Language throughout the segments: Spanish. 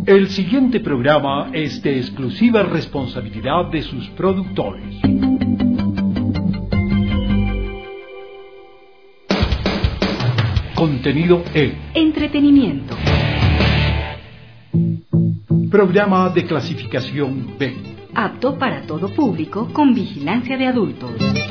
El siguiente programa es de exclusiva responsabilidad de sus productores. Contenido E. Entretenimiento. Programa de clasificación B. Apto para todo público con vigilancia de adultos.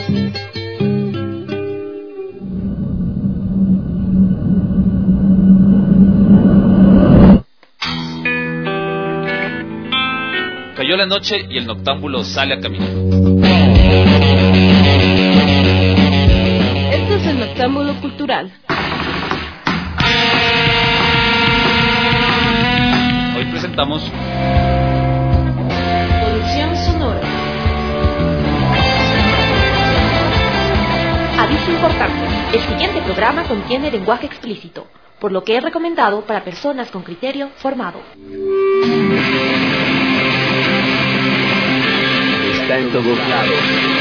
Cayó la noche y el noctámbulo sale a caminar. Este es el Noctámbulo Cultural. Hoy presentamos Polución sonora. Aviso importante. El siguiente programa contiene lenguaje explícito, por lo que es recomendado para personas con criterio formado. Está en todos lados.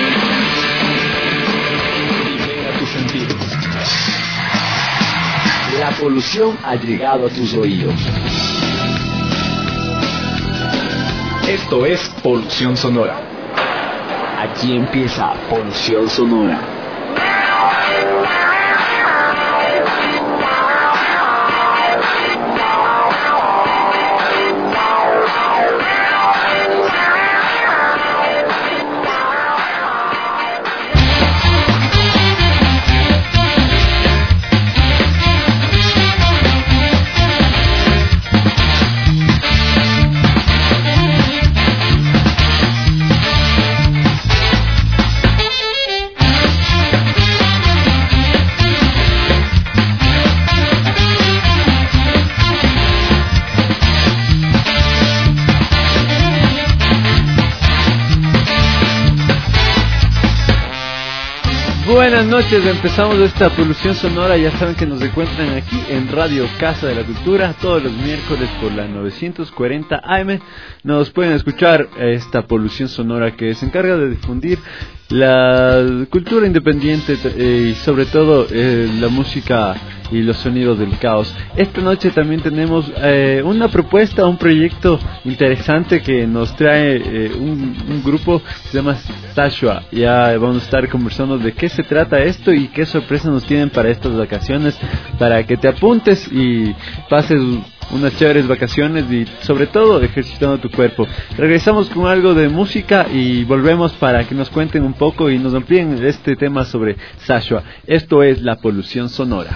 Libera tus sentidos. La polución ha llegado a tus oídos. Esto es Polución Sonora. Aquí empieza Polución Sonora. Buenas noches, empezamos esta Polución Sonora. Ya saben que nos encuentran aquí en Radio Casa de la Cultura todos los miércoles por la 940 AM. Nos pueden escuchar esta Polución Sonora que se encarga de difundir la cultura independiente y sobre todo la música y los sonidos del caos. Esta noche también tenemos una propuesta, un proyecto interesante que nos trae un grupo que se llama Sashua. Ya vamos a estar conversando de qué se trata esto y qué sorpresas nos tienen para estas vacaciones, para que te apuntes y pases unas chéveres vacaciones y sobre todo ejercitando tu cuerpo. Regresamos con algo de música y volvemos para que nos cuenten un poco y nos amplíen este tema sobre Sashua. Esto es la Polución Sonora.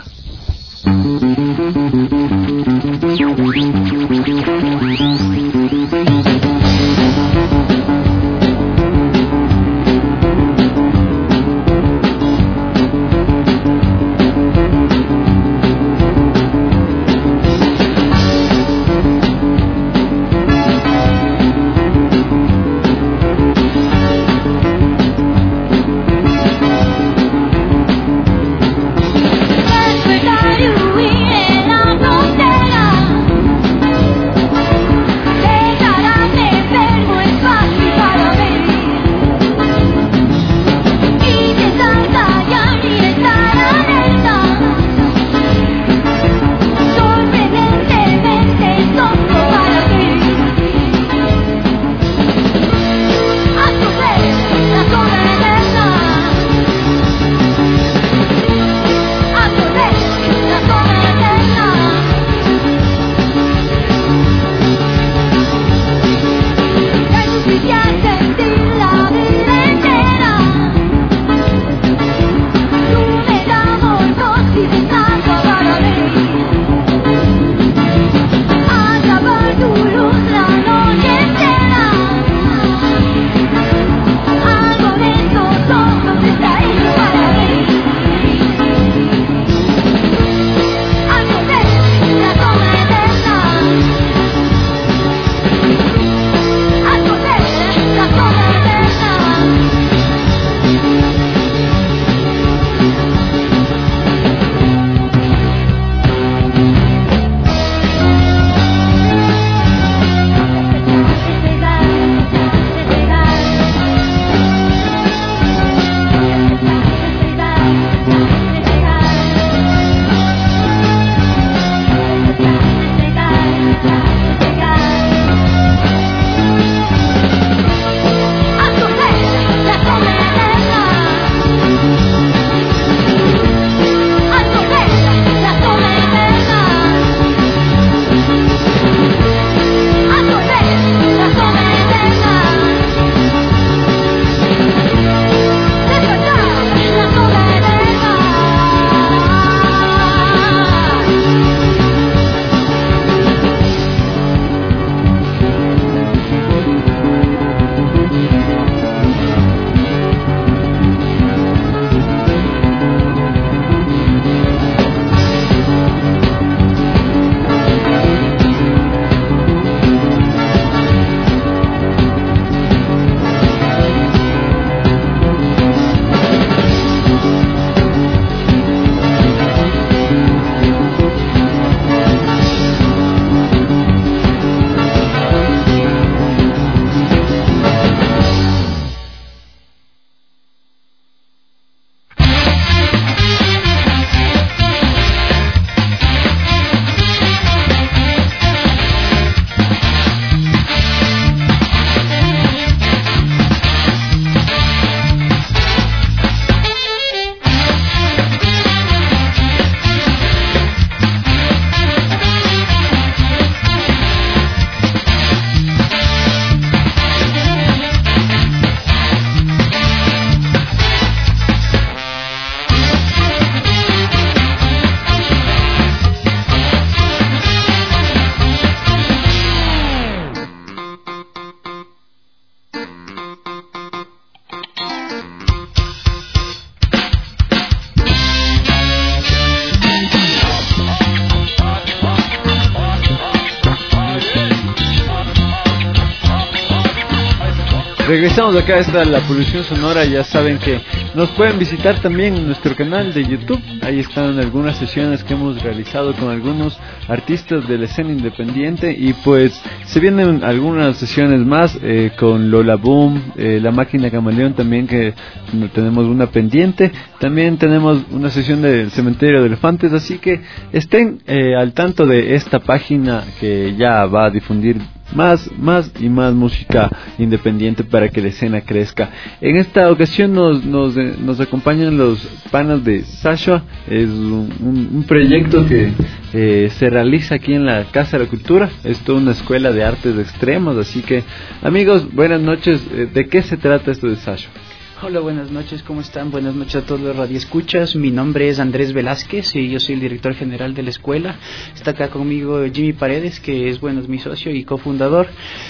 Regresamos acá, está la Polución Sonora. Ya saben que nos pueden visitar también en nuestro canal de YouTube. Ahí están algunas sesiones que hemos realizado con algunos artistas de la escena independiente. Y pues se vienen algunas sesiones más con Lola Boom, La Máquina Camaleón también, que tenemos una pendiente. También tenemos una sesión del Cementerio de Elefantes. Así que estén al tanto de esta página que ya va a difundir más y más música independiente para que la escena crezca. En esta ocasión nos acompañan los panas de Sashua. Es un proyecto que se realiza aquí en la Casa de la Cultura. Es toda una escuela de artes extremas. Así que, amigos, buenas noches. ¿De qué se trata esto de Sashua? Hola, buenas noches, ¿cómo están? Buenas noches a todos los radioescuchas. Mi nombre es Andrés Velázquez y yo soy el director general de la escuela. Está acá conmigo Jimmy Paredes, que es mi socio y cofundador.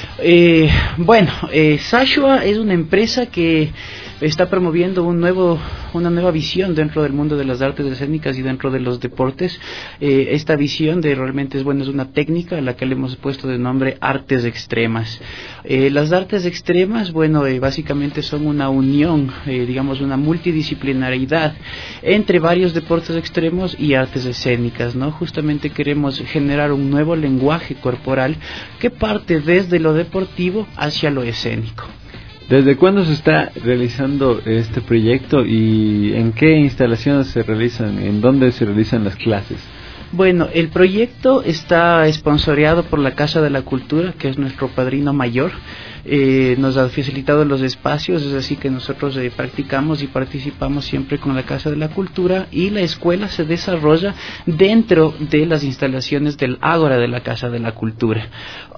Sashua es una empresa que está promoviendo una nueva visión dentro del mundo de las artes escénicas y dentro de los deportes. Esta visión realmente es una técnica a la que le hemos puesto de nombre artes extremas. Las artes extremas, básicamente son una unión, una multidisciplinariedad entre varios deportes extremos y artes escénicas, ¿no? Justamente queremos generar un nuevo lenguaje corporal que parte desde lo deportivo hacia lo escénico. ¿Desde cuándo se está realizando este proyecto y en qué instalaciones se realizan? ¿En dónde se realizan las clases? Bueno, el proyecto está esponsoreado por la Casa de la Cultura, que es nuestro padrino mayor. Nos ha facilitado los espacios, es así que nosotros practicamos y participamos siempre con la Casa de la Cultura, y la escuela se desarrolla dentro de las instalaciones del Ágora de la Casa de la Cultura.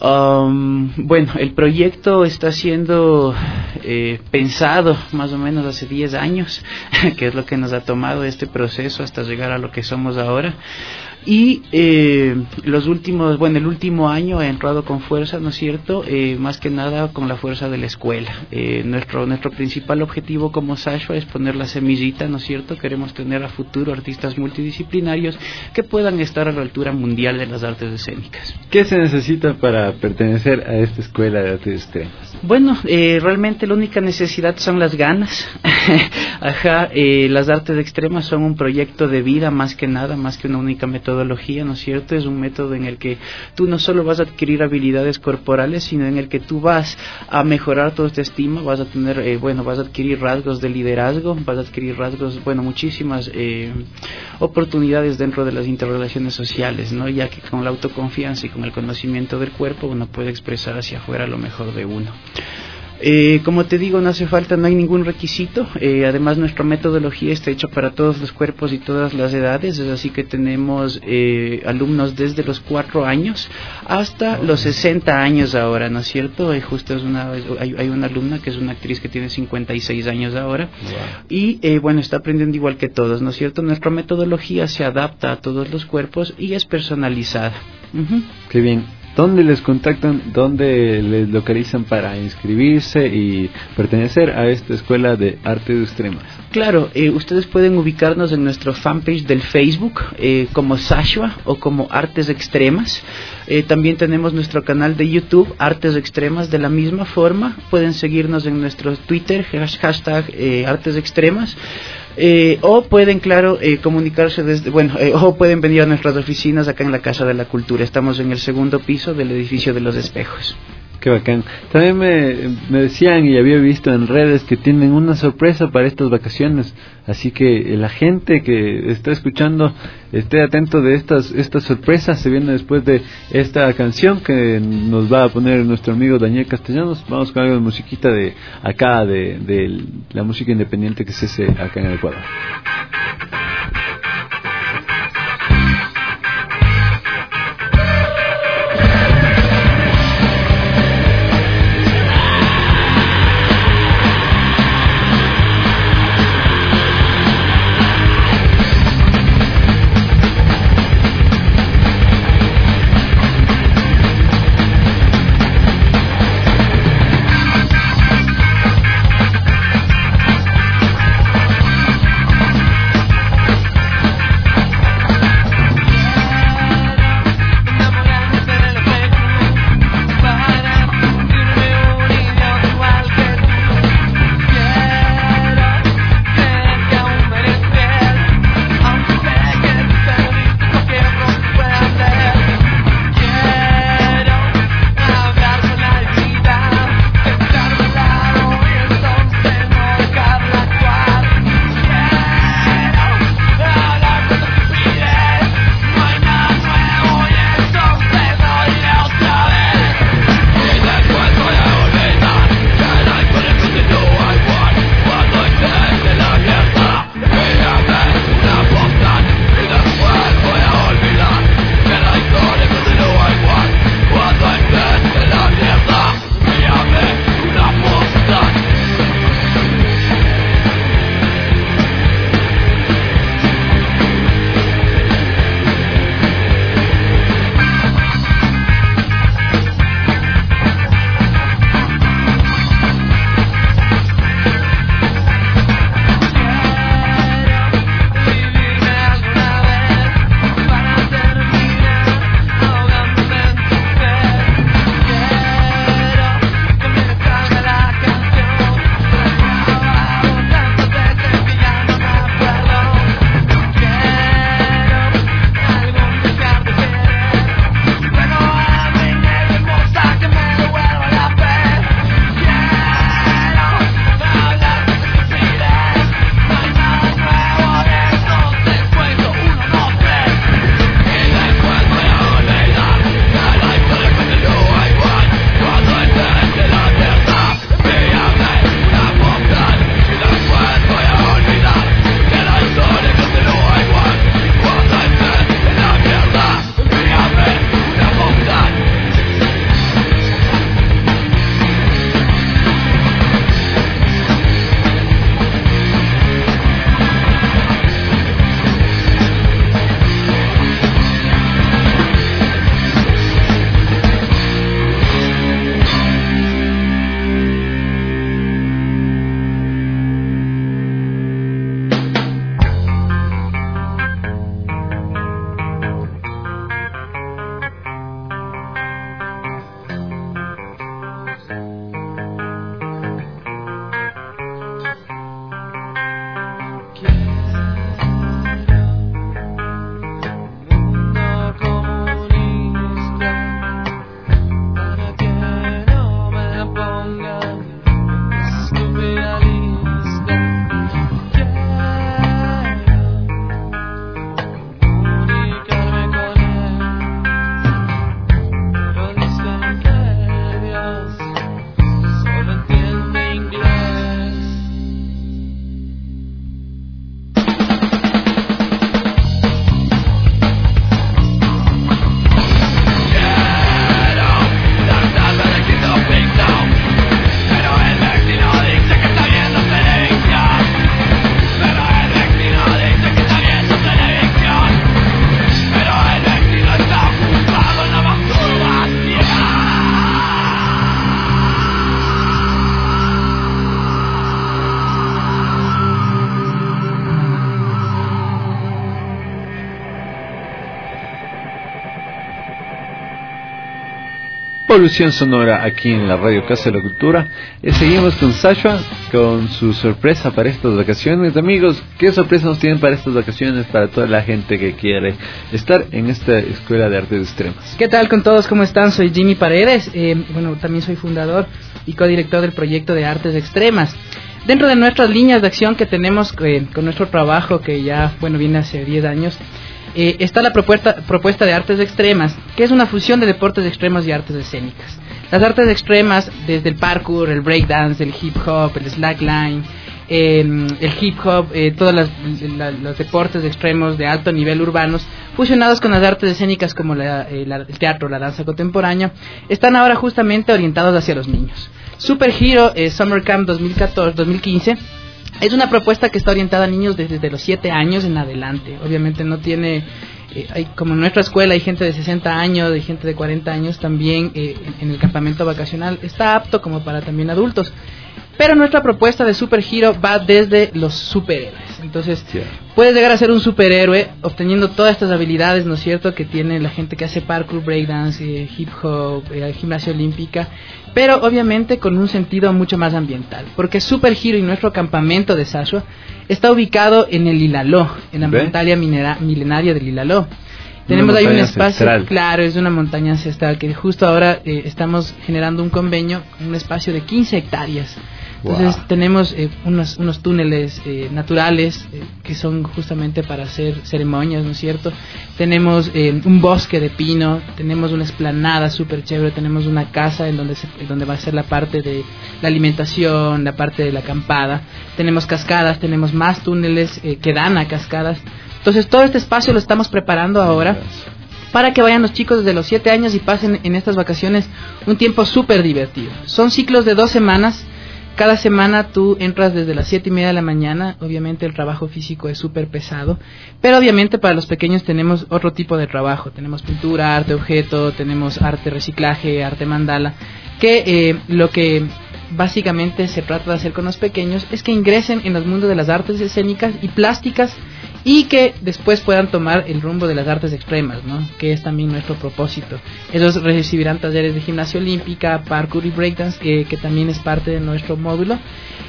El proyecto está siendo pensado más o menos hace 10 años, que es lo que nos ha tomado este proceso hasta llegar a lo que somos ahora. Y el último año ha entrado con fuerza, ¿no es cierto? Más que nada con la fuerza de la escuela. Nuestro principal objetivo como Sashua es poner la semillita, ¿no es cierto? Queremos tener a futuro artistas multidisciplinarios que puedan estar a la altura mundial de las artes escénicas. ¿Qué se necesita para pertenecer a esta escuela de artes extremas? Realmente la única necesidad son las ganas. Las artes extremas son un proyecto de vida más que nada, más que una única metodología, ¿no es cierto? Es un método en el que tú no solo vas a adquirir habilidades corporales, sino en el que tú vas a mejorar tu autoestima, vas a tener, vas a adquirir rasgos de liderazgo, vas a adquirir rasgos, muchísimas oportunidades dentro de las interrelaciones sociales, ¿no? Ya que con la autoconfianza y con el conocimiento del cuerpo uno puede expresar hacia afuera lo mejor de uno. Como te digo, no hay ningún requisito. Además, nuestra metodología está hecha para todos los cuerpos y todas las edades, es así que tenemos alumnos desde los 4 años hasta los 60 años ahora, ¿no es cierto? Justo hay una alumna que es una actriz que tiene 56 años ahora. Wow. Y está aprendiendo igual que todos, ¿no es cierto? Nuestra metodología se adapta a todos los cuerpos y es personalizada. Uh-huh. Qué bien. ¿Dónde les contactan, dónde les localizan para inscribirse y pertenecer a esta escuela de artes extremas? Claro, ustedes pueden ubicarnos en nuestro fanpage del Facebook como Sashua o como Artes Extremas. También tenemos nuestro canal de YouTube, Artes Extremas, de la misma forma. Pueden seguirnos en nuestro Twitter, hashtag Artes Extremas. O pueden, comunicarse o pueden venir a nuestras oficinas acá en la Casa de la Cultura. Estamos en el 2º piso del edificio de los Espejos. Qué bacán. También me decían y había visto en redes que tienen una sorpresa para estas vacaciones, así que la gente que está escuchando esté atento de estas sorpresas. Se viene después de esta canción que nos va a poner nuestro amigo Daniel Castellanos. Vamos con algo de musiquita de acá, de la música independiente que se hace acá en el Ecuador. Polución Sonora aquí en la Radio Casa de la Cultura. Seguimos con Sasha con su sorpresa para estas vacaciones. Amigos, ¿qué sorpresa nos tienen para estas vacaciones para toda la gente que quiere estar en esta Escuela de Artes Extremas? ¿Qué tal con todos? ¿Cómo están? Soy Jimmy Paredes. También soy fundador y codirector del proyecto de Artes Extremas. Dentro de nuestras líneas de acción que tenemos con nuestro trabajo, que ya viene hace 10 años, está la propuesta de Artes Extremas, que es una fusión de deportes extremos y artes escénicas. Las artes extremas, desde el parkour, el breakdance, el hip hop, el slackline, el hip hop, todos los deportes extremos de alto nivel urbanos, fusionados con las artes escénicas como el teatro, la danza contemporánea, están ahora justamente orientados hacia los niños. Super Hero Summer Camp 2015 es una propuesta que está orientada a niños desde los 7 años en adelante. Obviamente no tiene, como en nuestra escuela hay gente de 60 años, hay gente de 40 años también en el campamento vacacional. Está apto como para también adultos. Pero nuestra propuesta de Super Hero va desde los superhéroes. Entonces, puedes llegar a ser un superhéroe obteniendo todas estas habilidades, ¿no es cierto?, que tiene la gente que hace parkour, breakdance, hip hop, gimnasia olímpica, pero obviamente con un sentido mucho más ambiental. Porque Super Hero y nuestro campamento de Sasha está ubicado en el Ilaló, en la montaña milenaria del Ilaló. Tenemos ahí un espacio, ancestral. Claro, es una montaña ancestral que justo ahora estamos generando un convenio, un espacio de 15 hectáreas. Entonces tenemos unos túneles naturales que son justamente para hacer ceremonias, ¿no es cierto? Tenemos un bosque de pino, tenemos una explanada súper chévere, tenemos una casa en donde va a ser la parte de la alimentación, la parte de la acampada, tenemos cascadas, tenemos más túneles que dan a cascadas. Entonces todo este espacio lo estamos preparando ahora para que vayan los chicos desde los 7 años y pasen en estas vacaciones un tiempo súper divertido. Son ciclos de 2 semanas. Cada semana tú entras desde las 7:30 de la mañana. Obviamente el trabajo físico es súper pesado, pero obviamente para los pequeños tenemos otro tipo de trabajo. Tenemos pintura, arte objeto, tenemos arte reciclaje, arte mandala, que lo que básicamente se trata de hacer con los pequeños es que ingresen en los mundos de las artes escénicas y plásticas y que después puedan tomar el rumbo de las artes extremas, ¿no?, que es también nuestro propósito. Ellos recibirán talleres de gimnasia olímpica, parkour y breakdance, que también es parte de nuestro módulo,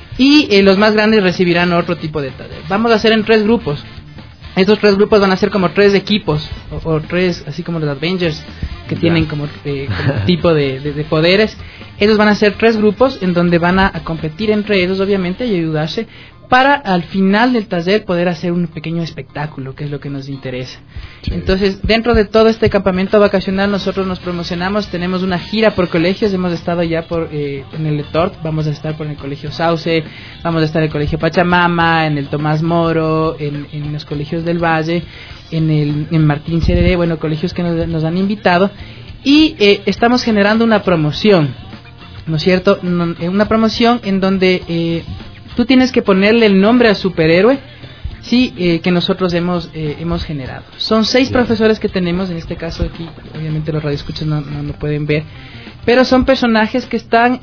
y los más grandes recibirán otro tipo de taller. Vamos a hacer en 3 grupos. Estos 3 grupos van a ser como 3 equipos, o 3, así como los Avengers, que tienen como tipo de poderes. Ellos van a ser 3 grupos en donde van a competir entre ellos, obviamente, y ayudarse para al final del taller poder hacer un pequeño espectáculo, que es lo que nos interesa. Sí. Entonces, dentro de todo este campamento vacacional nosotros nos promocionamos, tenemos una gira por colegios, hemos estado ya en el Letort, vamos a estar por el Colegio Sauce, vamos a estar en el Colegio Pachamama, en el Tomás Moro, en los colegios del Valle, en Martín Cerere, colegios que nos han invitado, y estamos generando una promoción, ¿no es cierto? Una promoción en donde tú tienes que ponerle el nombre al superhéroe, que nosotros hemos generado. Son 6 profesores que tenemos, en este caso aquí, obviamente los radioescuchas no lo pueden ver, pero son personajes que están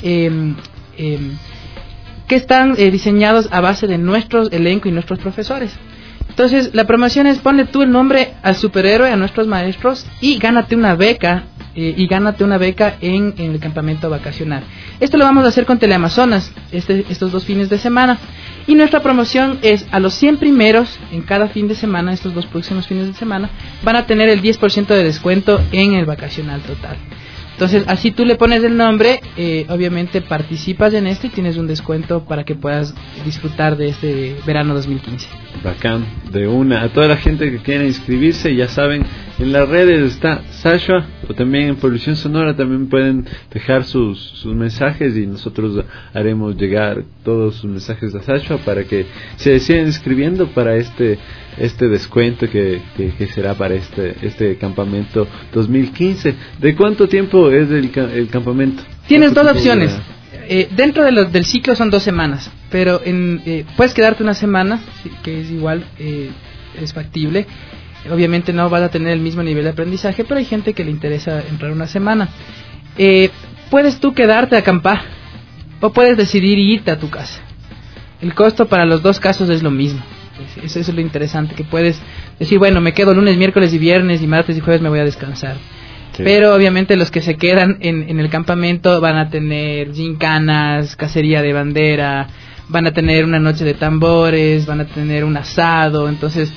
diseñados a base de nuestro elenco y nuestros profesores. Entonces, la promoción es: ponle tú el nombre al superhéroe, a nuestros maestros, y gánate una beca. En el campamento vacacional. Esto lo vamos a hacer con Teleamazonas estos 2 fines de semana, y nuestra promoción es: a los 100 primeros en cada fin de semana, estos 2 próximos fines de semana, van a tener el 10% de descuento en el vacacional total. Entonces, así tú le pones el nombre, obviamente participas en y tienes un descuento para que puedas disfrutar de este verano 2015. Bacán, de una. A toda la gente que quiera inscribirse, ya saben, en las redes está Sasha, o también en Polución Sonora también pueden dejar sus mensajes, y nosotros haremos llegar todos sus mensajes a Sasha para que se sigan inscribiendo para este descuento que será para este campamento 2015. ¿De cuánto tiempo es el campamento? Tienes 2 opciones. Dentro del ciclo son 2 semanas, pero puedes quedarte una semana, que es igual, es factible. Obviamente no vas a tener el mismo nivel de aprendizaje, pero hay gente que le interesa entrar una semana. Puedes tú quedarte a acampar, o puedes decidir irte a tu casa. El costo para los 2 casos es lo mismo. Eso es lo interesante, que puedes decir: me quedo lunes, miércoles y viernes, y martes y jueves me voy a descansar. Sí. Pero obviamente los que se quedan en el campamento van a tener gincanas, cacería de bandera, van a tener una noche de tambores, van a tener un asado. Entonces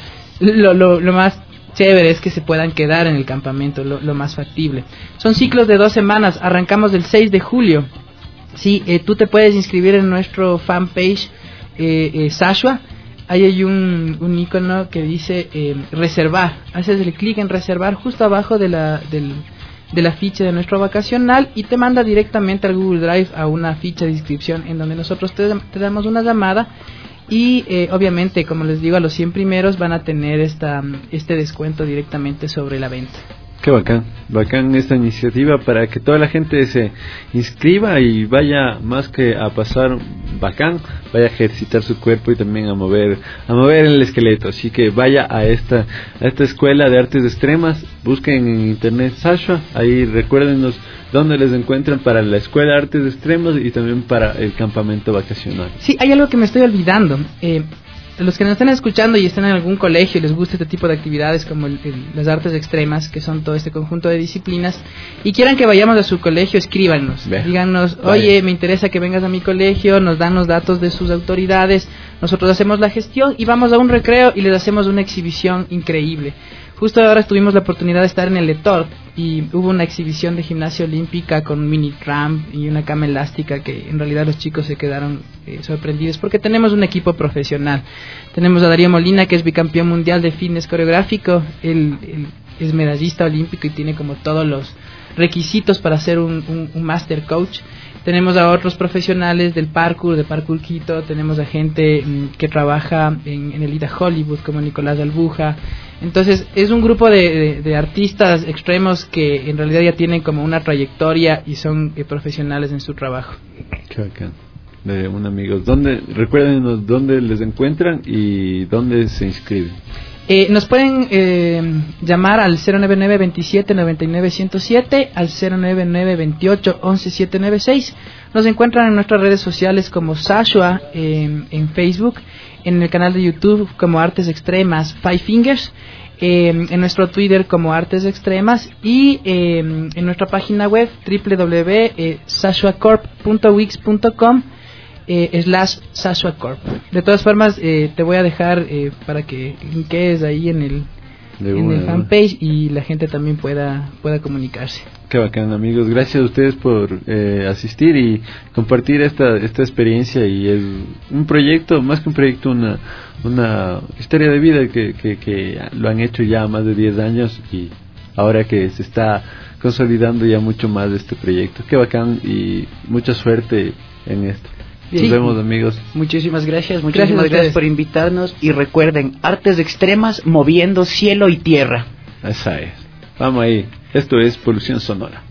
lo más chévere es que se puedan quedar en el campamento, lo más factible. Son ciclos de 2 semanas, arrancamos el 6 de julio. Sí, tú te puedes inscribir en nuestro fanpage Sashua. Ahí hay un icono que dice reservar. Haces el clic en reservar justo abajo de la ficha de nuestro vacacional y te manda directamente al Google Drive a una ficha de inscripción en donde nosotros te damos una llamada y obviamente, como les digo, a los 100 primeros van a tener este descuento directamente sobre la venta. Qué bacán esta iniciativa para que toda la gente se inscriba y vaya más que a pasar bacán, vaya a ejercitar su cuerpo y también a mover el esqueleto. Así que vaya a esta escuela de artes extremas, busquen en internet Sashua, ahí recuérdenos dónde les encuentran para la escuela de artes extremas y también para el campamento vacacional. Sí, hay algo que me estoy olvidando. Los que nos están escuchando y están en algún colegio y les gusta este tipo de actividades como las artes extremas, que son todo este conjunto de disciplinas, y quieran que vayamos a su colegio, escríbanos. Díganos, oye, me interesa que vengas a mi colegio, nos dan los datos de sus autoridades, nosotros hacemos la gestión y vamos a un recreo y les hacemos una exhibición increíble. Justo ahora tuvimos la oportunidad de estar en el Letort y hubo una exhibición de gimnasia olímpica con un mini ramp y una cama elástica que en realidad los chicos se quedaron sorprendidos porque tenemos un equipo profesional. Tenemos a Darío Molina, que es bicampeón mundial de fitness coreográfico, él es medallista olímpico y tiene como todos los requisitos para ser un master coach. Tenemos a otros profesionales del parkour, de Parkour Quito, tenemos a gente que trabaja en el IDA Hollywood como Nicolás Albuja. Entonces es un grupo de artistas extremos que en realidad ya tienen como una trayectoria y son profesionales en su trabajo. Qué bacán. Amigos, recuérdenos dónde les encuentran y dónde se inscriben. Nos pueden llamar al 099 27 99 107, al 099 28 11 796. Nos encuentran en nuestras redes sociales como Sashua en Facebook, en el canal de YouTube como Artes Extremas Five Fingers, en nuestro Twitter como Artes Extremas y en nuestra página web www.sashuacorp.wix.com /SashuaCorp. De todas formas, te voy a dejar para que linkees ahí en el fanpage y la gente también pueda comunicarse. Qué bacán, amigos. Gracias a ustedes por asistir y compartir esta experiencia. Y es un proyecto, más que un proyecto, una historia de vida que lo han hecho ya más de 10 años y ahora que se está consolidando ya mucho más este proyecto. Qué bacán y mucha suerte en esto. Nos vemos, amigos. Muchísimas gracias por invitarnos y recuerden, artes extremas moviendo cielo y tierra. Esa es. Vamos ahí. Esto es Polución Sonora.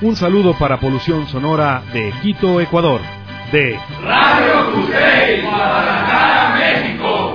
Un saludo para Polución Sonora de Quito, Ecuador. De Radio Cusey, Guadalajara, México.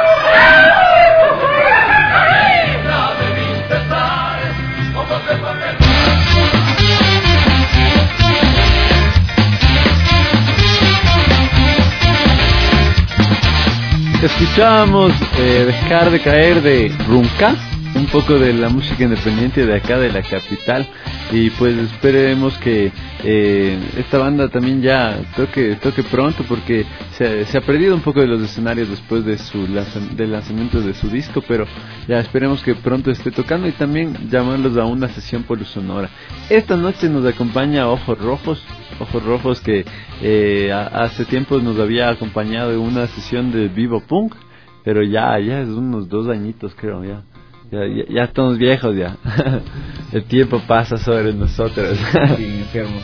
Escuchábamos Dejar de Caer de Runca, un poco de la música independiente de acá de la capital, y pues esperemos que esta banda también ya toque pronto, porque se ha perdido un poco de los escenarios después de del lanzamiento de su disco, pero ya esperemos que pronto esté tocando, y también llamarlos a una sesión polusonora. Esta noche nos acompaña Ojos Rojos que hace tiempo nos había acompañado en una sesión de Vivo Punk, pero ya es unos 2 añitos creo, ya estamos viejos ya. El tiempo pasa sobre nosotros. Sí, enfermos.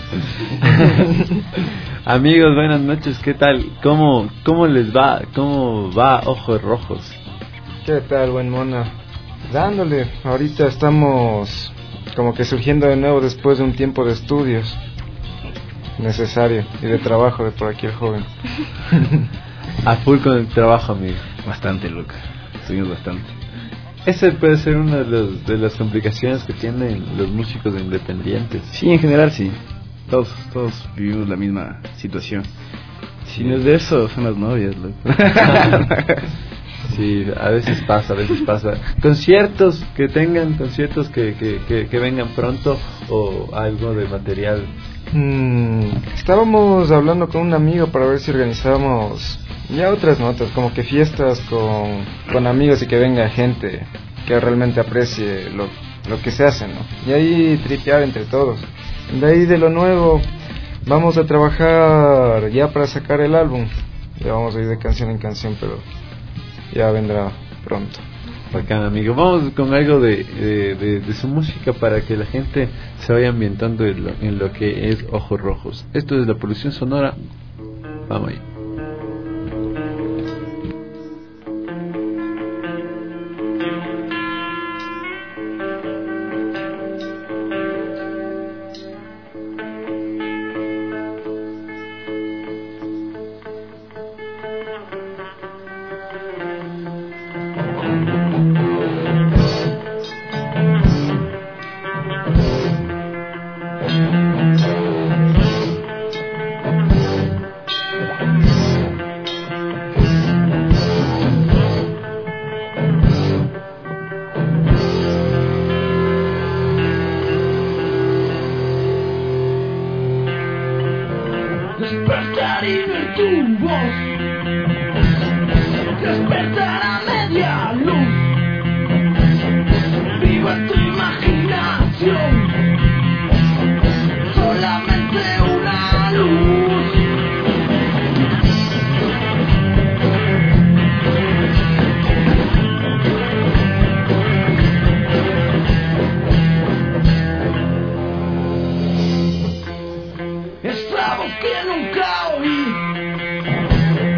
Amigos, buenas noches, ¿qué tal? ¿Cómo les va? ¿Cómo va Ojos Rojos? ¿Qué tal, buen mona? Dándole, ahorita estamos como que surgiendo de nuevo después de un tiempo de estudios necesario y de trabajo de por aquí el joven. A full con el trabajo, amigo. Bastante, Luca. Estuvimos bastante. Esa puede ser una de las complicaciones que tienen los músicos independientes. Sí, en general sí. Todos vivimos la misma situación. Si no es de eso, son las novias, loco. Sí, a veces pasa. Conciertos que vengan pronto, o algo de material. Estábamos hablando con un amigo para ver si organizábamos ya otras notas, como que fiestas con amigos, y que venga gente que realmente aprecie lo que se hace, ¿no? Y ahí tripear entre todos. De ahí, de lo nuevo, vamos a trabajar ya para sacar el álbum. Ya vamos a ir de canción en canción, pero ya vendrá pronto. Bacán, amigo. Vamos con algo de su música para que la gente se vaya ambientando en lo que es Ojos Rojos. Esto es la Polución Sonora. Vamos ahí. Despertar y ver tu voz, despertar a media luz, viva tu imaginación, solamente una luz. Es la voz que nunca oí,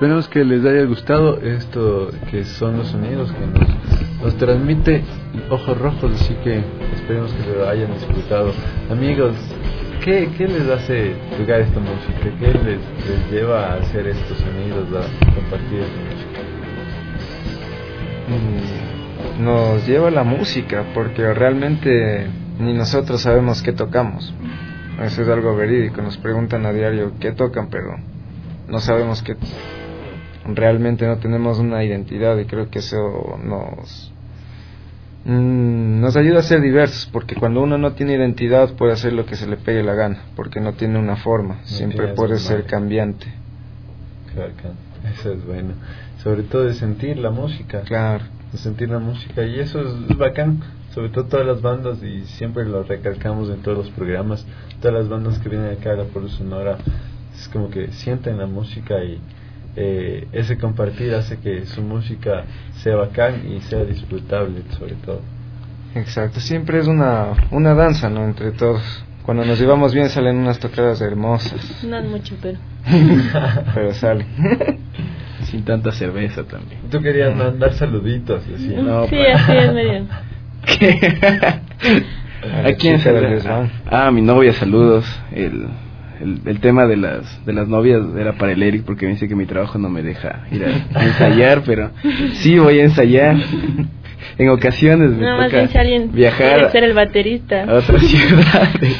esperemos que les haya gustado esto que son los sonidos que nos transmite Ojos Rojos, así que esperemos que lo hayan disfrutado. Amigos, ¿qué les hace tocar esta música? ¿Qué les lleva a hacer estos sonidos, a compartir esta música? Nos lleva la música, porque realmente ni nosotros sabemos qué tocamos. Eso es algo verídico. Nos preguntan a diario qué tocan, pero no sabemos qué. Realmente no tenemos una identidad, y creo que eso nos ayuda a ser diversos, porque cuando uno no tiene identidad puede hacer lo que se le pegue la gana, porque no tiene una forma, siempre puede ser cambiante. Claro, eso es bueno, sobre todo de sentir la música. Claro, de sentir la música, y eso es bacán, sobre todo todas las bandas, y siempre lo recalcamos en todos los programas, todas las bandas que vienen acá a la Polución Sonora, es como que sienten la música, y ese compartir hace que su música sea bacán y sea disfrutable sobre todo. Exacto, siempre es una danza, ¿no? Entre todos. Cuando nos llevamos bien salen unas tocadas hermosas. No es mucho, pero pero salen. Sin tanta cerveza también. Tú querías mandar saluditos, decía. No, sí, así es medio. ¿A quién saludas? Ah, mi novia, saludos. El tema de las novias era para el Eric, porque me dice que mi trabajo no me deja ir a ensayar, pero sí voy a ensayar. En ocasiones me no, toca viajar a ser el baterista a otras ciudades.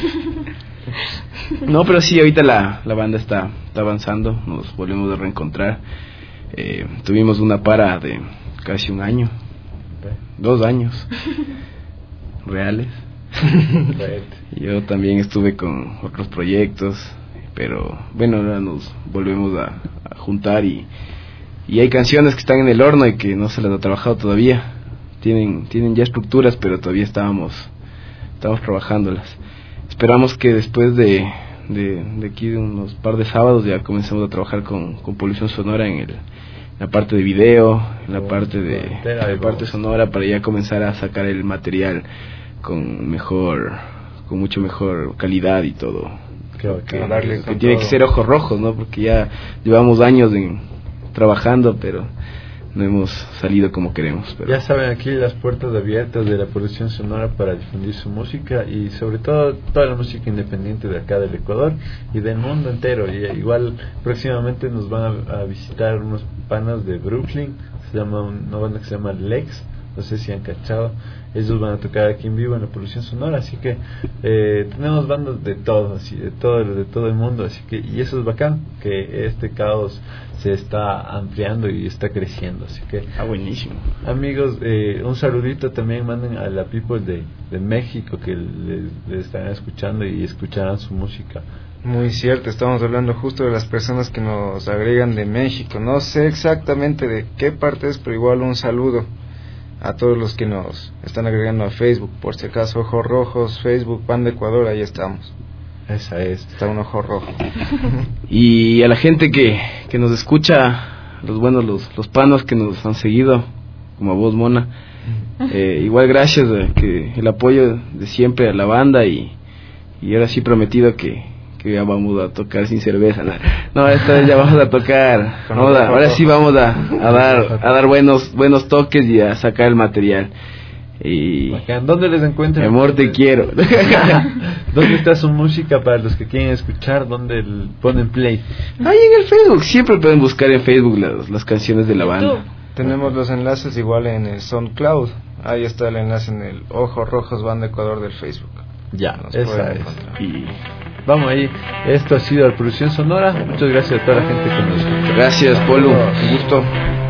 No, pero sí, ahorita la banda está avanzando, nos volvemos a reencontrar. Tuvimos una para de casi un año, 2 años reales. Yo también estuve con otros proyectos, pero bueno, ahora nos volvemos a juntar y hay canciones que están en el horno y que no se las ha trabajado todavía. Tienen ya estructuras, pero todavía estamos trabajándolas. Esperamos que después de aquí de unos par de sábados ya comencemos a trabajar con Polución Sonora en la parte de video, en la parte parte sonora, para ya comenzar a sacar el material con mucho mejor calidad y todo. Claro, que tiene todo que ser Ojos Rojos, ¿no? Porque ya llevamos años trabajando, pero no hemos salido como queremos. Pero ya saben, aquí las puertas abiertas de la Polución Sonora para difundir su música, y sobre todo toda la música independiente de acá del Ecuador y del mundo entero. Y igual próximamente nos van a visitar unos panas de Brooklyn, se llama una banda que se llama Lex, no sé si han cachado. Ellos van a tocar aquí en vivo en la Polución Sonora, así que tenemos bandas de todo, así de todo el mundo, así que, y eso es bacán, que este caos se está ampliando y está creciendo, así que buenísimo. Amigos, un saludito también manden a la people de México, que les están escuchando y escucharán su música. Muy cierto, estamos hablando justo de las personas que nos agregan de México. No sé exactamente de qué parte es, pero igual un saludo a todos los que nos están agregando a Facebook, por si acaso. Ojos Rojos, Facebook, Banda Ecuador, ahí estamos. Esa es. Está un ojo rojo. Y a la gente que nos escucha, los panos que nos han seguido, como a vos, Mona, igual gracias, que el apoyo de siempre a la banda, y ahora sí prometido que ya vamos a tocar sin cerveza. No, esta vez ya vamos a tocar. Ahora sí vamos a dar buenos toques y a sacar el material. Y ¿dónde les encuentran? Amor, te quiero. ¿Dónde está su música para los que quieren escuchar? ¿Dónde ponen play? Ahí en el Facebook. Siempre pueden buscar en Facebook las canciones de la banda. Tenemos los enlaces igual en el SoundCloud. Ahí está el enlace en el Ojos Rojos Banda Ecuador del Facebook. Ya, esa es. Y vamos ahí. Esto ha sido la Polución Sonora. Muchas gracias a toda la gente que nos escucha. Gracias, Polo. Un gusto.